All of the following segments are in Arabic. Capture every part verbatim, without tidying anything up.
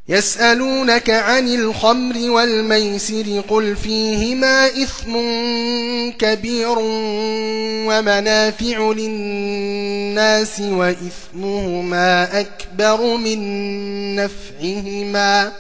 يسألونك عن الخمر والميسر قل فيهما إثم كبير ومنافع للناس وإثمهما أكبر من نفعهما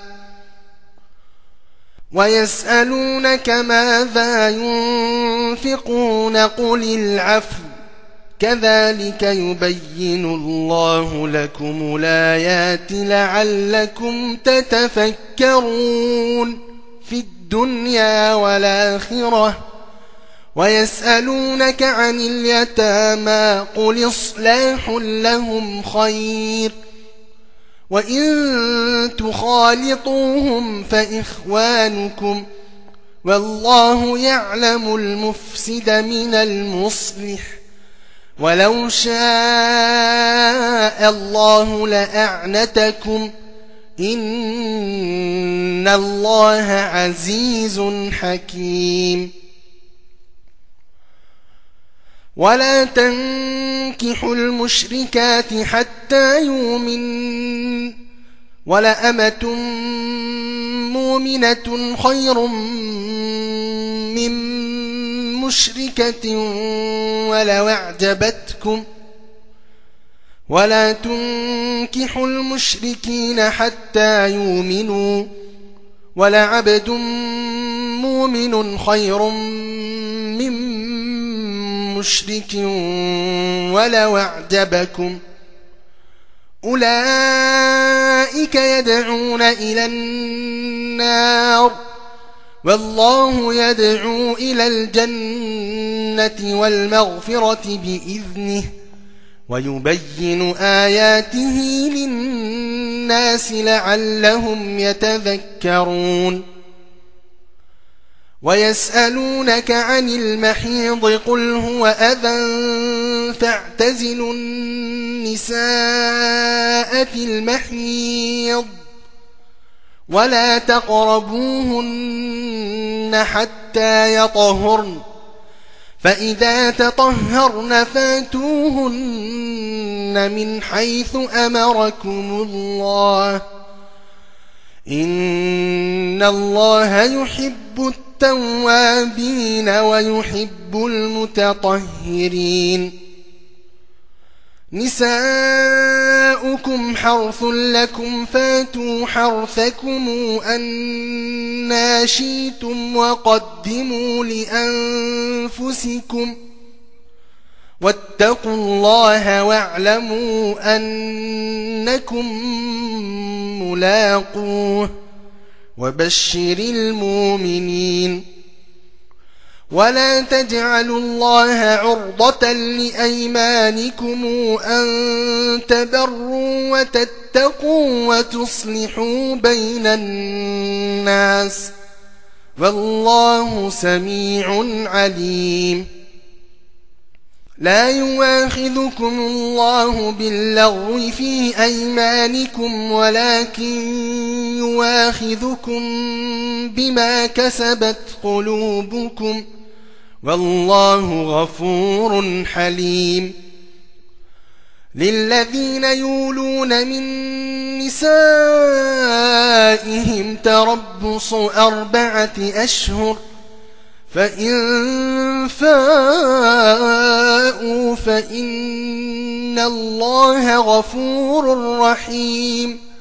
ويسألونك ماذا ينفقون قل العفو كذلك يبين الله لكم الآيات لعلكم تتفكرون في الدنيا والآخرة ويسألونك عن اليتامى قل إصلاح لهم خير وإن تخالطوهم فإخوانكم والله يعلم المفسد من المصلح ولو شاء الله لأعنتكم إن الله عزيز حكيم ولا تنكحوا المشركات حتى يؤمن ولأمة مؤمنة خير من مشركة ولو أعجبتكم ولا تنكحوا المشركين حتى يؤمنوا ولعبد مؤمن خير من مشرك ولو أعجبكم أولئك يدعون إلى النار والله يدعو إلى الجنة والمغفرة بإذنه ويبين آياته للناس لعلهم يتذكرون ويسألونك عن المحيض قل هو أذى فاعتزلوا النساء في المحيض ولا تقربوهن حتى يطهرن فإذا تطهرن فاتوهن من حيث أمركم الله إن الله يحب التوابين ويحب المتطهرين نساؤكم حرث لكم فاتوا حرثكم أنى شئتم وقدموا لأنفسكم واتقوا الله واعلموا أنكم ملاقوه وبشر المؤمنين ولا تجعلوا الله عرضة لأيمانكم أن تبروا وتتقوا وتصلحوا بين الناس والله سميع عليم لا يواخذكم الله باللغو في أيمانكم ولكن يواخذكم بما كسبت قلوبكم والله غفور حليم للذين يولون من نسائهم تربص أربعة أشهر فإن فاءوا فإن الله غفور رحيم